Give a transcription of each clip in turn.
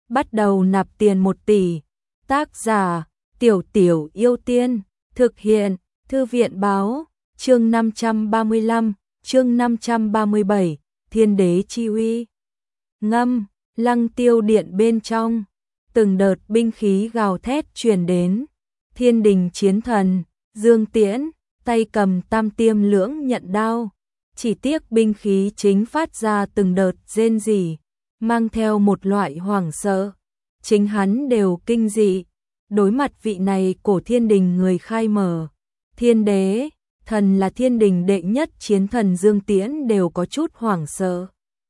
bắt đầu nạp tiền 1 tỷ. Tác giả, Tiểu Tiểu Yêu Tiên, thực hiện, Thư viện báo, chương 535, chương 537, Thiên Đế Chi Uy. Ngâm, Lăng Tiêu Điện bên trong, từng đợt binh khí gào thét truyền đến. Thiên Đình chiến thần, Dương Tiễn, tay cầm tam tiêm lưỡng nhận đao. Chỉ tiếc binh khí chính phát ra từng đợt rên rỉ, mang theo một loại hoảng sợ. Chính hắn đều kinh dị, đối mặt vị này cổ Thiên Đình người khai mở. Thiên Đế, thần là Thiên Đình đệ nhất chiến thần Dương Tiễn đều có chút hoảng sợ.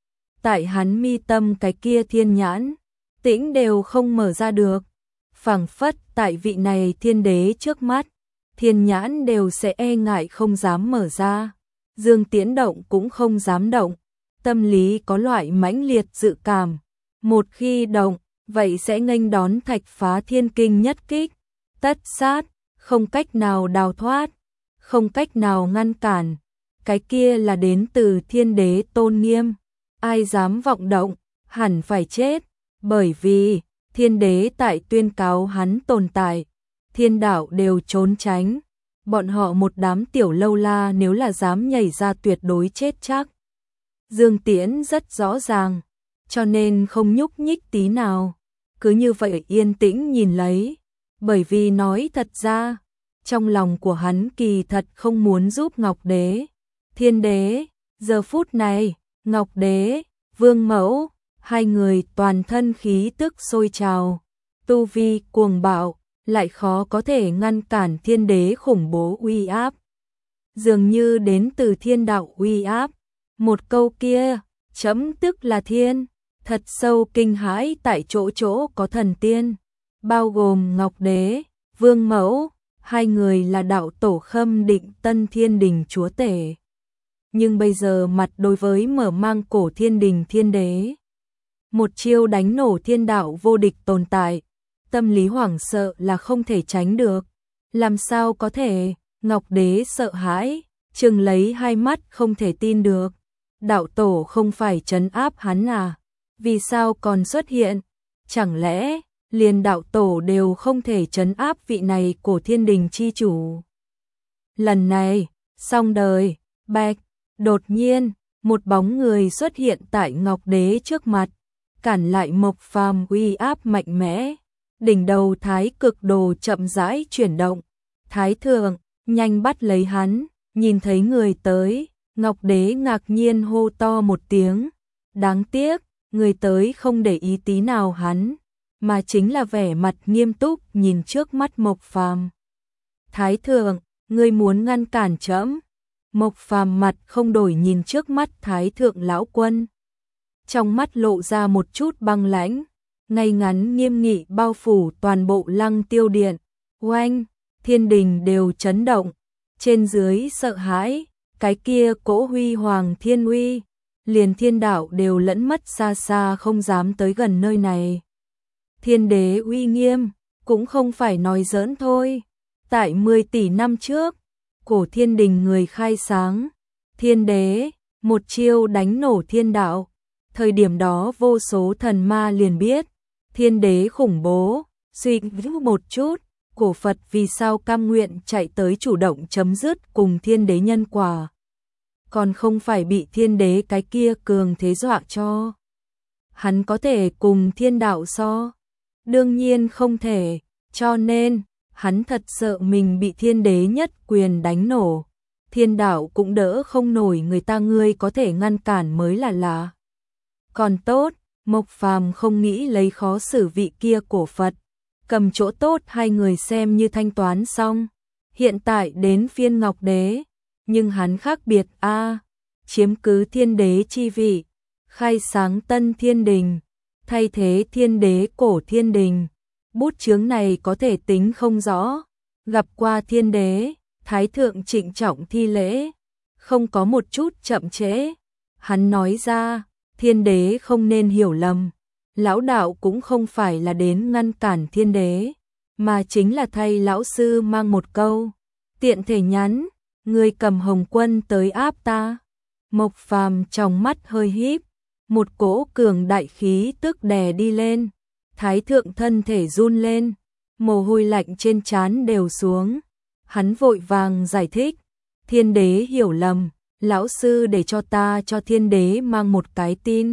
Tại hắn mi tâm cái kia thiên nhãn, tĩnh đều không mở ra được. Phảng phất tại vị này Thiên Đế trước mắt, thiên nhãn đều sẽ e ngại không dám mở ra. Dương Tiễn động cũng không dám động, tâm lý có loại mãnh liệt dự cảm. Một khi động, vậy sẽ nghênh đón thạch phá thiên kinh nhất kích, tất sát, không cách nào đào thoát, không cách nào ngăn cản. Cái kia là đến từ Thiên Đế tôn nghiêm, ai dám vọng động, hẳn phải chết, bởi vì Thiên Đế tại tuyên cáo hắn tồn tại, thiên đạo đều trốn tránh. Bọn họ một đám tiểu lâu la nếu là dám nhảy ra tuyệt đối chết chắc. Dương Tiễn rất rõ ràng, cho nên không nhúc nhích tí nào, cứ như vậy yên tĩnh nhìn lấy, bởi vì nói thật ra, trong lòng của hắn kỳ thật không muốn giúp Ngọc Đế. Thiên Đế, giờ phút này, Ngọc Đế, Vương Mẫu, hai người toàn thân khí tức sôi trào, tu vi cuồng bạo, lại khó có thể ngăn cản Thiên Đế khủng bố uy áp. Dường như đến từ thiên đạo uy áp, một câu kia, chấm tức là thiên, thật sâu kinh hãi tại chỗ chỗ có thần tiên, bao gồm Ngọc Đế, Vương Mẫu, hai người là đạo tổ Khâm Định Tân Thiên Đình chúa tể. Nhưng bây giờ mặt đối với mở mang cổ Thiên Đình Thiên Đế, một chiêu đánh nổ thiên đạo vô địch tồn tại, tâm lý hoảng sợ là không thể tránh được. Làm sao có thể? Ngọc Đế sợ hãi, trừng lấy hai mắt không thể tin được. Đạo tổ không phải trấn áp hắn à? Vì sao còn xuất hiện? Chẳng lẽ liền đạo tổ đều không thể trấn áp vị này cổ Thiên Đình chi chủ? Lần này, xong đời, bạch, đột nhiên, một bóng người xuất hiện tại Ngọc Đế trước mặt, cản lại Mộc Phàm uy áp mạnh mẽ. Đỉnh đầu Thái Cực Đồ chậm rãi chuyển động, Thái Thượng nhanh bắt lấy hắn, nhìn thấy người tới, Ngọc Đế ngạc nhiên hô to một tiếng. Đáng tiếc, người tới không để ý tí nào hắn, mà chính là vẻ mặt nghiêm túc nhìn trước mắt Mộc Phàm. Thái Thượng, ngươi muốn ngăn cản trẫm? Mộc Phàm mặt không đổi nhìn trước mắt Thái Thượng lão quân, trong mắt lộ ra một chút băng lãnh. Ngay ngắn nghiêm nghị bao phủ toàn bộ Lăng Tiêu Điện. Oanh, Thiên Đình đều chấn động, trên dưới sợ hãi, cái kia cỗ huy hoàng thiên uy, liền thiên đạo đều lẫn mất xa xa không dám tới gần nơi này. Thiên Đế uy nghiêm, cũng không phải nói giỡn thôi. Tại 10 tỷ năm trước, cổ Thiên Đình người khai sáng, Thiên Đế, một chiêu đánh nổ thiên đạo. Thời điểm đó vô số thần ma liền biết, Thiên Đế khủng bố. Suy nghĩ một chút, cổ Phật vì sao cam nguyện chạy tới chủ động chấm dứt cùng Thiên Đế nhân quả, còn không phải bị Thiên Đế cái kia cường thế dọa cho. Hắn có thể cùng thiên đạo so? Đương nhiên không thể, cho nên hắn thật sợ mình bị Thiên Đế nhất quyền đánh nổ. Thiên đạo cũng đỡ không nổi người ta, ngươi có thể ngăn cản mới là lạ. Còn tốt, Mộc Phàm không nghĩ lấy khó xử vị kia cổ Phật, cầm chỗ tốt hai người xem như thanh toán xong. Hiện tại đến phiên Ngọc Đế, nhưng hắn khác biệt a, chiếm cứ Thiên Đế chi vị, khai sáng tân Thiên Đình, thay thế Thiên Đế cổ Thiên Đình. Bút chướng này có thể tính không rõ. Gặp qua Thiên Đế, Thái Thượng trịnh trọng thi lễ, không có một chút chậm trễ. Hắn nói ra, Thiên Đế không nên hiểu lầm, lão đạo cũng không phải là đến ngăn cản Thiên Đế, mà chính là thay lão sư mang một câu, tiện thể nhắn, ngươi cầm Hồng Quân tới áp ta. Mộc Phàm trong mắt hơi híp, một cỗ cường đại khí tức đè đi lên. Thái thượng thân thể run lên, mồ hôi lạnh trên trán đều xuống. Hắn vội vàng giải thích, thiên đế hiểu lầm, lão sư để cho ta cho thiên đế mang một cái tin.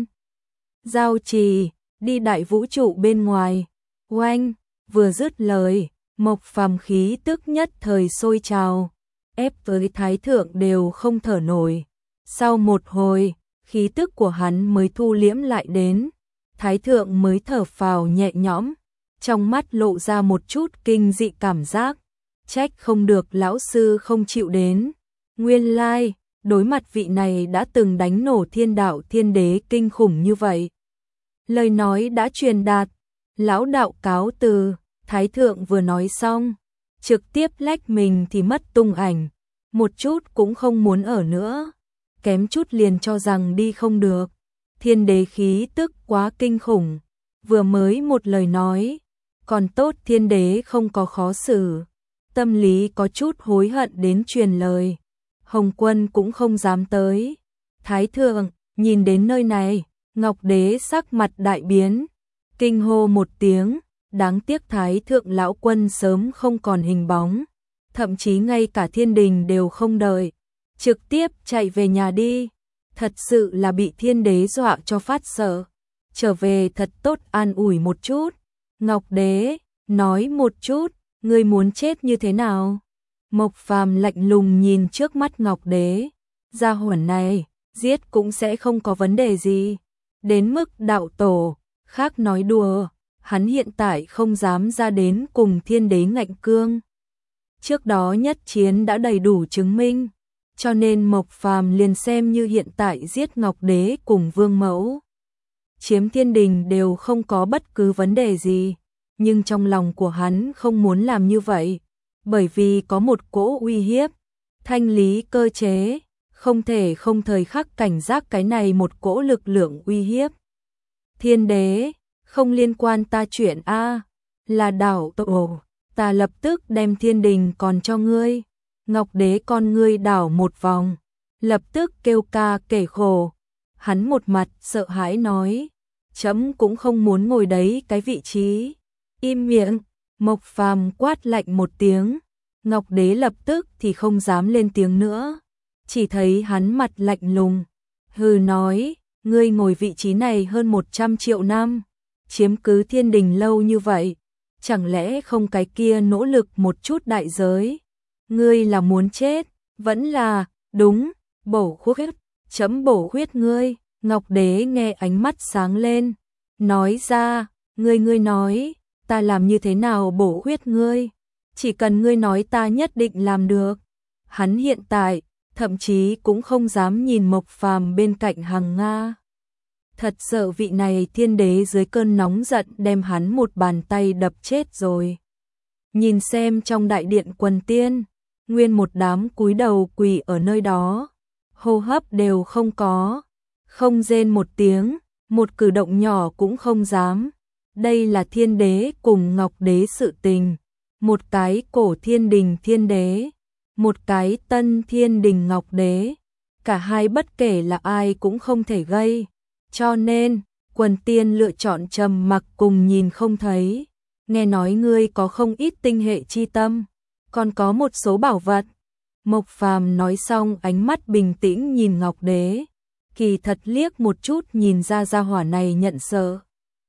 Giao trì, đi đại vũ trụ bên ngoài. Oanh, vừa dứt lời, Mộc Phàm khí tức nhất thời sôi trào, ép với thái thượng đều không thở nổi. Sau một hồi, khí tức của hắn mới thu liễm lại đến, thái thượng mới thở phào nhẹ nhõm, trong mắt lộ ra một chút kinh dị cảm giác, trách không được lão sư không chịu đến. Nguyên lai, đối mặt vị này đã từng đánh nổ thiên đạo thiên đế kinh khủng như vậy. Lời nói đã truyền đạt, lão đạo cáo từ, thái thượng vừa nói xong, trực tiếp lách mình thì mất tung ảnh, một chút cũng không muốn ở nữa, kém chút liền cho rằng đi không được. Thiên đế khí tức quá kinh khủng, vừa mới một lời nói, còn tốt thiên đế không có khó xử, tâm lý có chút hối hận đến truyền lời. Hồng Quân cũng không dám tới. Thái thượng, nhìn đến nơi này, Ngọc Đế sắc mặt đại biến, kinh hô một tiếng, đáng tiếc Thái thượng lão quân sớm không còn hình bóng, thậm chí ngay cả thiên đình đều không đợi, trực tiếp chạy về nhà đi, thật sự là bị thiên đế dọa cho phát sợ, trở về thật tốt an ủi một chút. Ngọc Đế, nói một chút, ngươi muốn chết như thế nào? Mộc Phàm lạnh lùng nhìn trước mắt Ngọc Đế, gia hỏa này, giết cũng sẽ không có vấn đề gì, đến mức đạo tổ, khác nói đùa, hắn hiện tại không dám ra đến cùng thiên đế ngạnh cương. Trước đó nhất chiến đã đầy đủ chứng minh, cho nên Mộc Phàm liền xem như hiện tại giết Ngọc Đế cùng Vương Mẫu, chiếm thiên đình đều không có bất cứ vấn đề gì, nhưng trong lòng của hắn không muốn làm như vậy, bởi vì có một cỗ uy hiếp, thanh lý cơ chế, không thể không thời khắc cảnh giác cái này một cỗ lực lượng uy hiếp. Thiên đế, không liên quan ta chuyện a, là đạo tổ, ta lập tức đem thiên đình còn cho ngươi. Ngọc Đế con ngươi đảo một vòng, lập tức kêu ca kể khổ, hắn một mặt sợ hãi nói, chấm cũng không muốn ngồi đấy cái vị trí. Im miệng. Mộc Phàm quát lạnh một tiếng, Ngọc Đế lập tức thì không dám lên tiếng nữa, chỉ thấy hắn mặt lạnh lùng, hừ nói, ngươi ngồi vị trí này hơn 100 triệu năm, chiếm cứ thiên đình lâu như vậy, chẳng lẽ không cái kia nỗ lực một chút đại giới? Ngươi là muốn chết, vẫn là, đúng, bổ huyết, chấm bổ huyết ngươi. Ngọc Đế nghe ánh mắt sáng lên, nói ra, ngươi nói, ta làm như thế nào bổ huyết ngươi? Chỉ cần ngươi nói ta nhất định làm được. Hắn hiện tại, thậm chí cũng không dám nhìn Mộc Phàm bên cạnh Hằng Nga. Thật sợ vị này thiên đế dưới cơn nóng giận đem hắn một bàn tay đập chết rồi. Nhìn xem trong đại điện quần tiên, nguyên một đám cúi đầu quỳ ở nơi đó, hô hấp đều không có, không rên một tiếng, một cử động nhỏ cũng không dám. Đây là thiên đế cùng Ngọc Đế sự tình, một cái cổ thiên đình thiên đế, một cái tân thiên đình Ngọc Đế, cả hai bất kể là ai cũng không thể gây, cho nên quần tiên lựa chọn trầm mặc cùng nhìn không thấy. Nghe nói ngươi có không ít tinh hệ chi tâm, còn có một số bảo vật. Mộc Phàm nói xong ánh mắt bình tĩnh nhìn Ngọc Đế, kỳ thật liếc một chút nhìn ra gia hỏa này nhận sợ.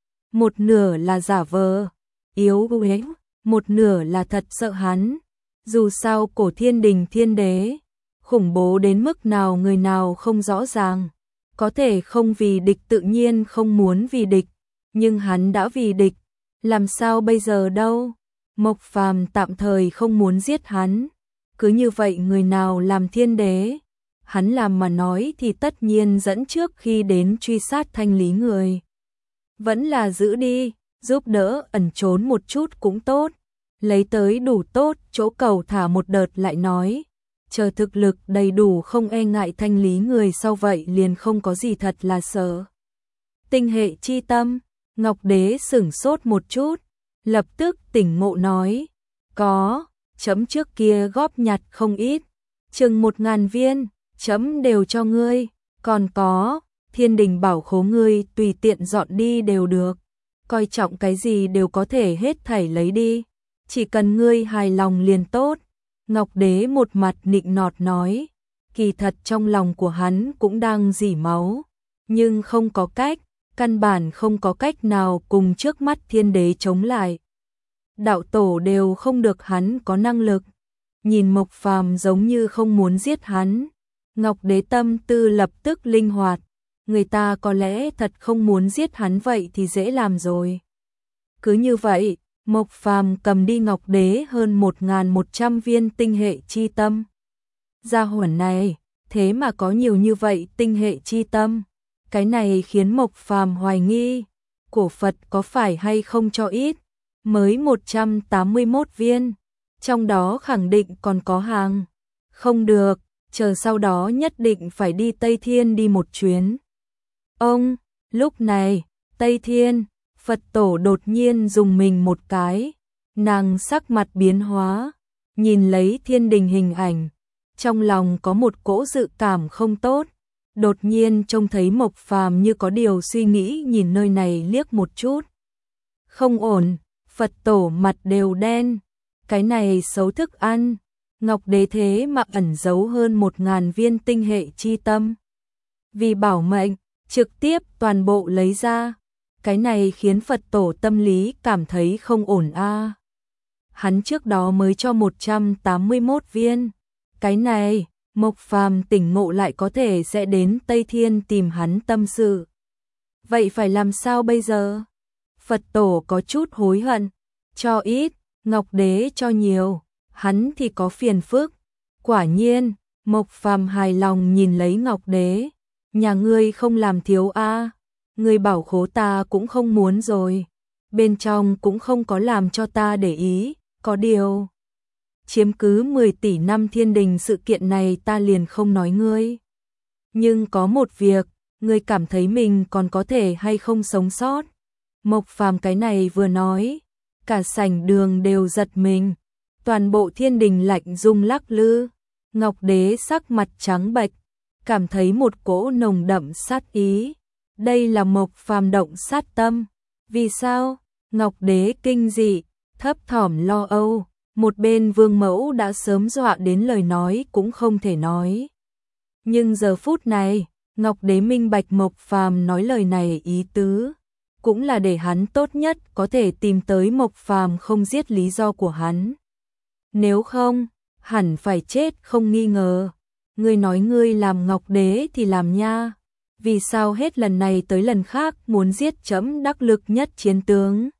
Một nửa là giả vờ, yếu ghê, một nửa là thật sợ hắn. Dù sao cổ thiên đình thiên đế, khủng bố đến mức nào người nào không rõ ràng. Có thể không vì địch tự nhiên không muốn vì địch, nhưng hắn đã vì địch, làm sao bây giờ đâu? Mộc Phàm tạm thời không muốn giết hắn, cứ như vậy người nào làm thiên đế, hắn làm mà nói thì tất nhiên dẫn trước khi đến truy sát thanh lý người. Vẫn là giữ đi, giúp đỡ ẩn trốn một chút cũng tốt, lấy tới đủ tốt chỗ cầu thả một đợt lại nói, chờ thực lực đầy đủ không e ngại thanh lý người sau vậy liền không có gì thật là sợ. Tinh hệ chi tâm, Ngọc Đế sửng sốt một chút, lập tức tỉnh ngộ nói, có, chấm trước kia góp nhặt không ít, chừng 1000 viên, chấm đều cho ngươi, còn có, thiên đình bảo khố ngươi tùy tiện dọn đi đều được. coi trọng cái gì đều có thể hết thảy lấy đi, chỉ cần ngươi hài lòng liền tốt. Ngọc Đế một mặt nịnh nọt nói, kỳ thật trong lòng của hắn cũng đang rỉ máu, nhưng không có cách, căn bản không có cách nào cùng trước mắt thiên đế chống lại. Đạo tổ đều không được hắn có năng lực, nhìn Mộc Phàm giống như không muốn giết hắn. Ngọc Đế tâm tư lập tức linh hoạt, người ta có lẽ thật không muốn giết hắn vậy thì dễ làm rồi. Cứ như vậy, Mộc Phàm cầm đi Ngọc Đế hơn 1.100 viên tinh hệ chi tâm. Gia hỏa này, thế mà có nhiều như vậy tinh hệ chi tâm. Cái này khiến Mộc Phàm hoài nghi, cổ Phật có phải hay không cho ít, mới 181 viên, trong đó khẳng định còn có hàng. Không được, chờ sau đó nhất định phải đi Tây Thiên đi một chuyến. Lúc này, Tây Thiên, Phật tổ đột nhiên dùng mình một cái, nàng sắc mặt biến hóa, nhìn lấy thiên đình hình ảnh, trong lòng có một cỗ dự cảm không tốt, đột nhiên trông thấy Mộc Phàm như có điều suy nghĩ nhìn nơi này liếc một chút. Không ổn, Phật tổ mặt đều đen, cái này xấu thức ăn, Ngọc Đế thế mà ẩn giấu hơn 1.000 viên tinh hệ chi tâm. Vì bảo mệnh, trực tiếp toàn bộ lấy ra. Cái này khiến Phật tổ tâm lý cảm thấy không ổn a. Hắn trước đó mới cho 181 viên. Cái này, Mộc Phàm tỉnh ngộ lại có thể sẽ đến Tây Thiên tìm hắn tâm sự. Vậy phải làm sao bây giờ? Phật tổ có chút hối hận. Cho ít, Ngọc Đế cho nhiều, hắn thì có phiền phức. Quả nhiên, Mộc Phàm hài lòng nhìn lấy Ngọc Đế. Nhà ngươi không làm thiếu a. Ngươi bảo khố ta cũng không muốn rồi, bên trong cũng không có làm cho ta để ý, có điều chiếm cứ 10 tỷ năm thiên đình sự kiện này ta liền không nói ngươi. Nhưng có một việc, ngươi cảm thấy mình còn có thể hay không sống sót. Mộc Phàm cái này vừa nói, cả sảnh đường đều giật mình, toàn bộ thiên đình lạnh rung lắc lư. Ngọc Đế sắc mặt trắng bệch, cảm thấy một cỗ nồng đậm sát ý. Đây là Mộc Phàm động sát tâm. Vì sao? Ngọc Đế kinh dị, thấp thỏm lo âu, một bên Vương Mẫu đã sớm dọa đến lời nói cũng không thể nói. Nhưng giờ phút này, Ngọc Đế minh bạch Mộc Phàm nói lời này ý tứ, cũng là để hắn tốt nhất có thể tìm tới Mộc Phàm không giết lý do của hắn. Nếu không, hẳn phải chết không nghi ngờ. Ngươi nói ngươi làm Ngọc Đế thì làm nha. Vì sao hết lần này tới lần khác muốn giết chấm đắc lực nhất chiến tướng?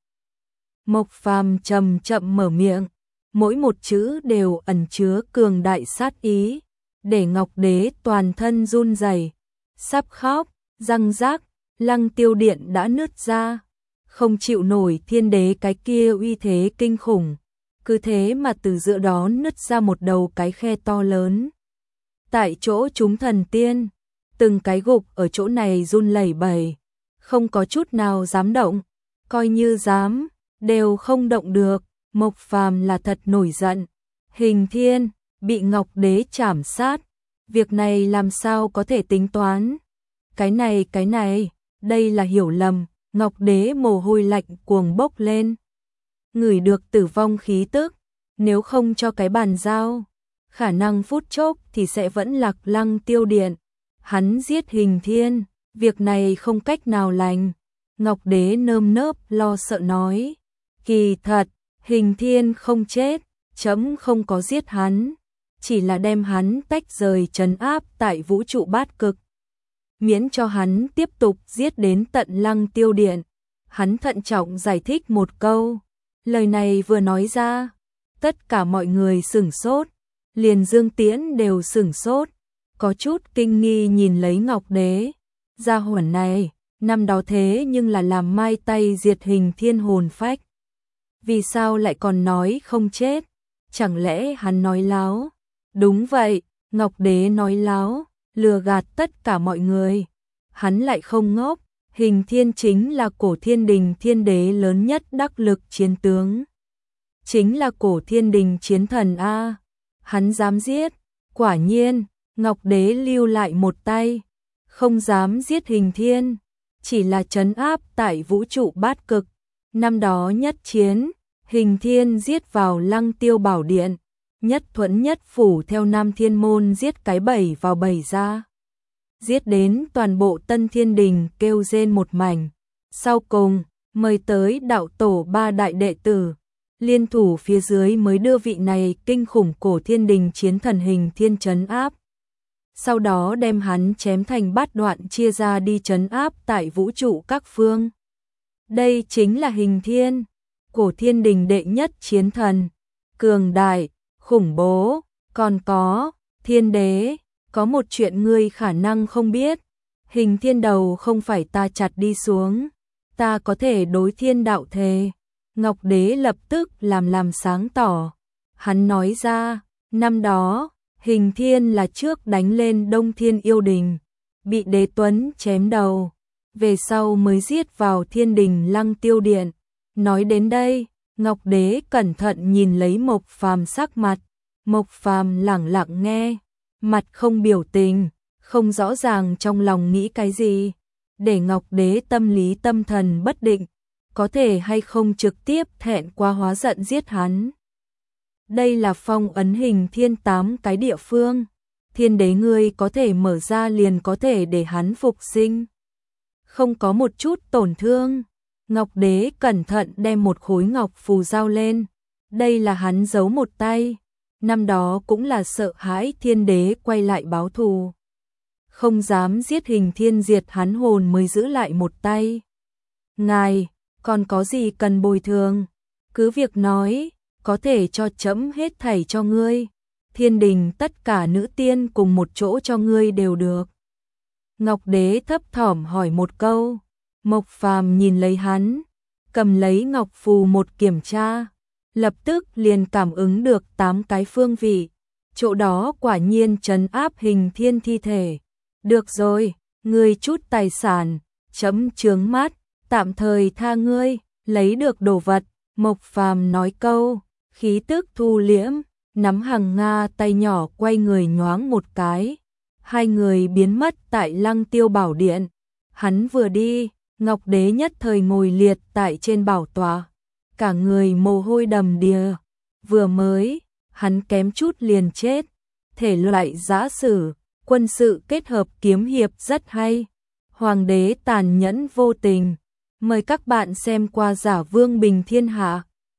Mộc Phàm chậm chậm mở miệng, mỗi một chữ đều ẩn chứa cường đại sát ý, để Ngọc Đế toàn thân run rẩy, sắp khóc, răng rác, Lăng Tiêu Điện đã nứt ra, không chịu nổi thiên đế cái kia uy thế kinh khủng, cứ thế mà từ giữa đó nứt ra một đầu cái khe to lớn. Tại chỗ chúng thần tiên, từng cái gục ở chỗ này run lẩy bẩy, không có chút nào dám động, coi như dám, đều không động được. Mộc Phàm là thật nổi giận. Hình Thiên bị Ngọc Đế trảm sát, việc này làm sao có thể tính toán? Cái này, đây là hiểu lầm. Ngọc Đế mồ hôi lạnh cuồng bốc lên, ngửi được tử vong khí tức, nếu không cho cái bàn giao, khả năng phút chốc thì sẽ vẫn lạc Lăng Tiêu Điện. Hắn giết Hình Thiên, việc này không cách nào lành. Ngọc Đế nơm nớp lo sợ nói, kỳ thật, Hình Thiên không chết, chấm không có giết hắn, chỉ là đem hắn tách rời trấn áp tại vũ trụ bát cực, miễn cho hắn tiếp tục giết đến tận Lăng Tiêu Điện. Hắn thận trọng giải thích một câu, lời này vừa nói ra, tất cả mọi người sửng sốt, liền Dương Tiễn đều sửng sốt, có chút kinh nghi nhìn lấy Ngọc Đế. Gia hỏa này, năm đó thế nhưng là làm mai tay diệt Hình Thiên hồn phách. Vì sao lại còn nói không chết? Chẳng lẽ hắn nói láo? Đúng vậy, Ngọc Đế nói láo, lừa gạt tất cả mọi người. Hắn lại không ngốc, Hình Thiên chính là cổ thiên đình thiên đế lớn nhất đắc lực chiến tướng. Chính là cổ thiên đình chiến thần A. Hắn dám giết, quả nhiên, Ngọc Đế lưu lại một tay, không dám giết Hình Thiên, chỉ là trấn áp tại vũ trụ bát cực, Năm đó nhất chiến, Hình Thiên giết vào Lăng Tiêu Bảo Điện, nhất thuẫn nhất phủ theo Nam Thiên Môn giết cái bầy vào bầy ra. Giết đến toàn bộ Tân Thiên Đình kêu rên một mảnh. Sau cùng, mời tới đạo tổ 3 đại đệ tử, liên thủ phía dưới mới đưa vị này kinh khủng cổ thiên đình chiến thần Hình Thiên trấn áp. Sau đó đem hắn chém thành bát đoạn chia ra đi trấn áp tại vũ trụ các phương. Đây chính là Hình Thiên, cổ thiên đình đệ nhất chiến thần, cường đại, khủng bố. Còn có, Thiên Đế, có một chuyện ngươi khả năng không biết, Hình Thiên đầu không phải ta chặt đi xuống, ta có thể đối thiên đạo thề. Ngọc Đế lập tức làm sáng tỏ. Hắn nói ra, năm đó, Hình Thiên là trước đánh lên Đông Thiên Yêu Đình, bị Đế Tuấn chém đầu, về sau mới giết vào Thiên Đình Lăng Tiêu Điện. Nói đến đây, Ngọc Đế cẩn thận nhìn lấy Mộc Phàm sắc mặt, Mộc Phàm lẳng lặng nghe, mặt không biểu tình, không rõ ràng trong lòng nghĩ cái gì, để Ngọc Đế tâm lý tâm thần bất định, có thể hay không trực tiếp thẹn quá hóa giận giết hắn. Đây là phong ấn Hình Thiên 8 cái địa phương, Thiên Đế ngươi có thể mở ra liền có thể để hắn phục sinh, không có một chút tổn thương. Ngọc Đế cẩn thận đem một khối ngọc phù giao lên, đây là hắn giấu một tay, năm đó cũng là sợ hãi Thiên Đế quay lại báo thù, không dám giết Hình Thiên diệt hắn hồn mới giữ lại một tay. Ngài, còn có gì cần bồi thường? Cứ việc nói, có thể cho trẫm hết thảy cho ngươi. Thiên đình tất cả nữ tiên cùng một chỗ cho ngươi đều được. Ngọc Đế thấp thỏm hỏi một câu. Mộc Phàm nhìn lấy hắn, cầm lấy ngọc phù một kiểm tra, lập tức liền cảm ứng được 8 cái phương vị, chỗ đó quả nhiên trấn áp Hình Thiên thi thể. Được rồi, ngươi chút tài sản, chấm chướng mắt, tạm thời tha ngươi, lấy được đồ vật. Mộc Phàm nói câu, khí tức thu liễm, nắm hàng Nga tay nhỏ quay người nhoáng một cái, hai người biến mất tại Lăng Tiêu Bảo Điện. Hắn vừa đi, Ngọc Đế nhất thời ngồi liệt tại trên bảo tọa, cả người mồ hôi đầm đìa. Vừa mới, hắn kém chút liền chết. Thể loại giã sử, quân sự kết hợp kiếm hiệp rất hay. Hoàng đế tàn nhẫn vô tình. Mời các bạn xem qua Giả Vương Bình Thiên Hạ.